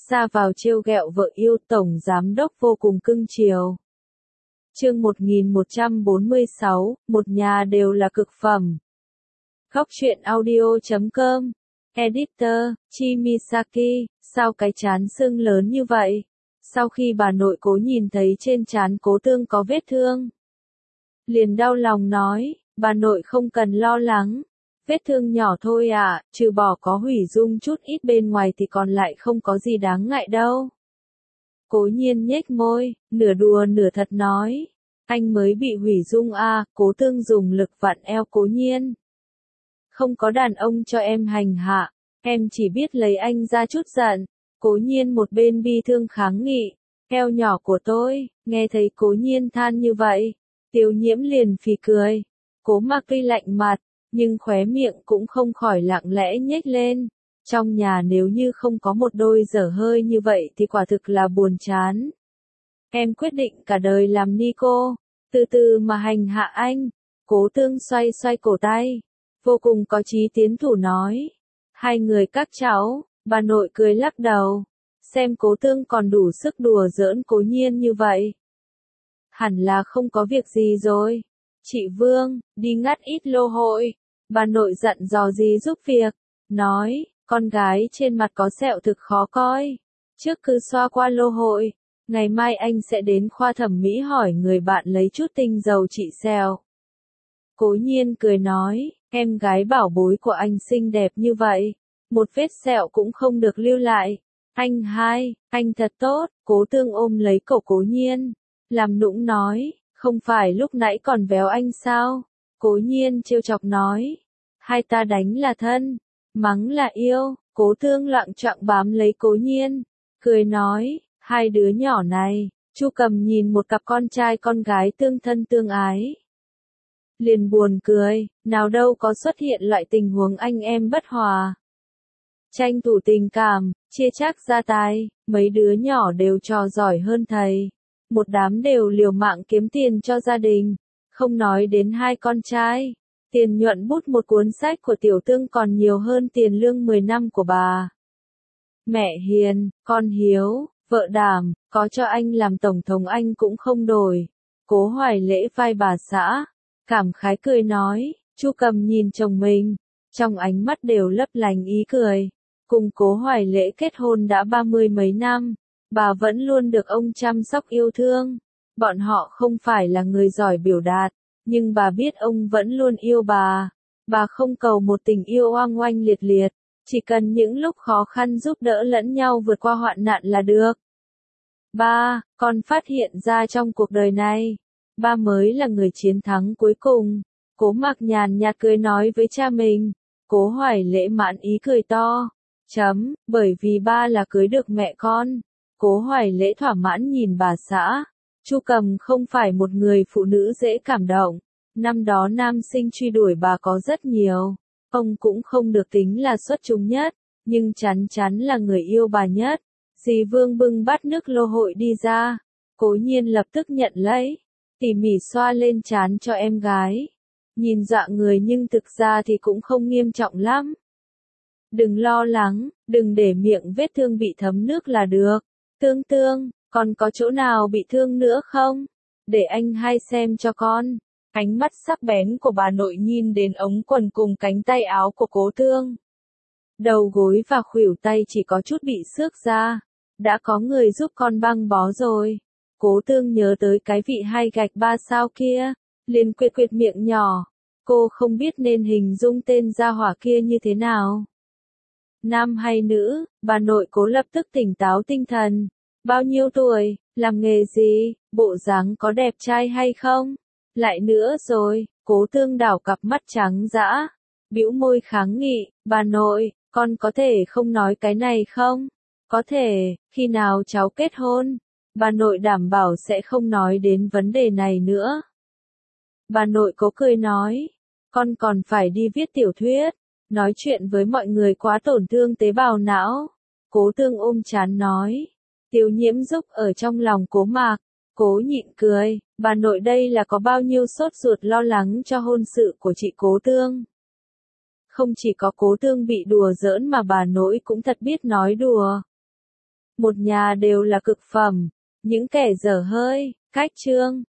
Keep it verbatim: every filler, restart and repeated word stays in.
ra vào trêu ghẹo vợ yêu, tổng giám đốc vô cùng cưng chiều. Chương một nghìn một trăm bốn mươi sáu, một nhà đều là cực phẩm. Góc truyện audio chấm com. Editor, Chimisaki, sao cái trán sưng lớn như vậy? Sau khi bà nội Cố nhìn thấy trên trán Cố Tương có vết thương, liền đau lòng nói, bà nội không cần lo lắng. Vết thương nhỏ thôi ạ, trừ bỏ có hủy dung chút ít bên ngoài thì còn lại không có gì đáng ngại đâu. Cố Nhiên nhếch môi, nửa đùa nửa thật nói, anh mới bị hủy dung à, Cố Tương dùng lực vặn eo Cố Nhiên. Không có đàn ông cho em hành hạ, em chỉ biết lấy anh ra chút giận. Cố Nhiên một bên bi thương kháng nghị, eo nhỏ của tôi, nghe thấy Cố Nhiên than như vậy, Tiêu Nhiễm liền phì cười. Cố Mặc tuy lạnh mặt, nhưng khóe miệng cũng không khỏi lặng lẽ nhếch lên. Trong nhà nếu như không có một đôi dở hơi như vậy thì quả thực là buồn chán. Em quyết định cả đời làm ni cô, từ từ mà hành hạ anh. Cố Tương xoay xoay cổ tay, vô cùng có chí tiến thủ nói. Hai người các cháu, bà nội cười lắc đầu, xem Cố Tương còn đủ sức đùa giỡn Cố Nhiên như vậy. Hẳn là không có việc gì rồi. Chị Vương, đi ngắt ít lô hội. Bà nội dặn dò gì giúp việc. Nói, con gái trên mặt có sẹo thực khó coi. Trước cứ xoa qua lô hội. Ngày mai anh sẽ đến khoa thẩm mỹ hỏi người bạn lấy chút tinh dầu trị sẹo. Cố Nhiên cười nói, em gái bảo bối của anh xinh đẹp như vậy. Một vết sẹo cũng không được lưu lại. Anh hai, anh thật tốt. Cố Tương ôm lấy cổ Cố Nhiên, làm nũng nói, không phải lúc nãy còn véo anh sao? Cố Nhiên trêu chọc nói, hai ta đánh là thân, mắng là yêu. Cố Tương loạng choạng bám lấy Cố Nhiên, cười nói, hai đứa nhỏ này. Chu Cầm nhìn một cặp con trai con gái tương thân tương ái, liền buồn cười, nào đâu có xuất hiện loại tình huống anh em bất hòa, tranh thủ tình cảm, chia chác gia tài. Mấy đứa nhỏ đều trò giỏi hơn thầy, một đám đều liều mạng kiếm tiền cho gia đình. Không nói đến hai con trai, tiền nhuận bút một cuốn sách của Tiểu Tương còn nhiều hơn tiền lương mười năm của bà. Mẹ hiền, con hiếu, vợ đảm, có cho anh làm tổng thống anh cũng không đổi. Cố Hoài Lễ vai bà xã, cảm khái cười nói. Chu Cầm nhìn chồng mình, trong ánh mắt đều lấp lánh ý cười. Cùng Cố Hoài Lễ kết hôn đã ba mươi mấy năm, bà vẫn luôn được ông chăm sóc yêu thương. Bọn họ không phải là người giỏi biểu đạt, nhưng bà biết ông vẫn luôn yêu bà. Bà không cầu một tình yêu oang oanh liệt liệt, chỉ cần những lúc khó khăn giúp đỡ lẫn nhau vượt qua hoạn nạn là được. Ba, con phát hiện ra trong cuộc đời này, ba mới là người chiến thắng cuối cùng. Cố Mặc nhàn nhạt cười nói với cha mình. Cố Hoài Lễ mãn ý cười to. Chấm, bởi vì ba là cưới được mẹ con. Cố Hoài Lễ thỏa mãn nhìn bà xã. Chu Cầm không phải một người phụ nữ dễ cảm động. Năm đó nam sinh truy đuổi bà có rất nhiều. Ông cũng không được tính là xuất chúng nhất, nhưng chắn chắn là người yêu bà nhất. Dì Vương bưng bát nước lô hội đi ra. Cố Nhiên lập tức nhận lấy, tỉ mỉ xoa lên trán cho em gái. Nhìn dọa người nhưng thực ra thì cũng không nghiêm trọng lắm. Đừng lo lắng, đừng để miệng vết thương bị thấm nước là được. Tương Tương, còn có chỗ nào bị thương nữa không? Để anh hai xem cho con. Ánh mắt sắc bén của bà nội nhìn đến ống quần cùng cánh tay áo của Cố Tương. Đầu gối và khuỷu tay chỉ có chút bị xước ra. Đã có người giúp con băng bó rồi. Cố Tương nhớ tới cái vị hai gạch ba sao kia, liền quyệt quyệt miệng nhỏ. Cô không biết nên hình dung tên gia hỏa kia như thế nào. Nam hay nữ, bà nội Cố lập tức tỉnh táo tinh thần. Bao nhiêu tuổi, làm nghề gì, bộ dáng có đẹp trai hay không? Lại nữa rồi, Cố Tương đảo cặp mắt trắng dã, bĩu môi kháng nghị, bà nội, con có thể không nói cái này không? Có thể, khi nào cháu kết hôn, bà nội đảm bảo sẽ không nói đến vấn đề này nữa. Bà nội Cố cười nói, con còn phải đi viết tiểu thuyết, nói chuyện với mọi người quá tổn thương tế bào não. Cố Tương ôm trán nói, Tiêu Nhiễm giúp ở trong lòng Cố Mạc. Cố nhịn cười, bà nội đây là có bao nhiêu sốt ruột lo lắng cho hôn sự của chị Cố Tương. Không chỉ có Cố Tương bị đùa giỡn mà bà nội cũng thật biết nói đùa. Một nhà đều là cực phẩm. Những kẻ dở hơi, cách chương.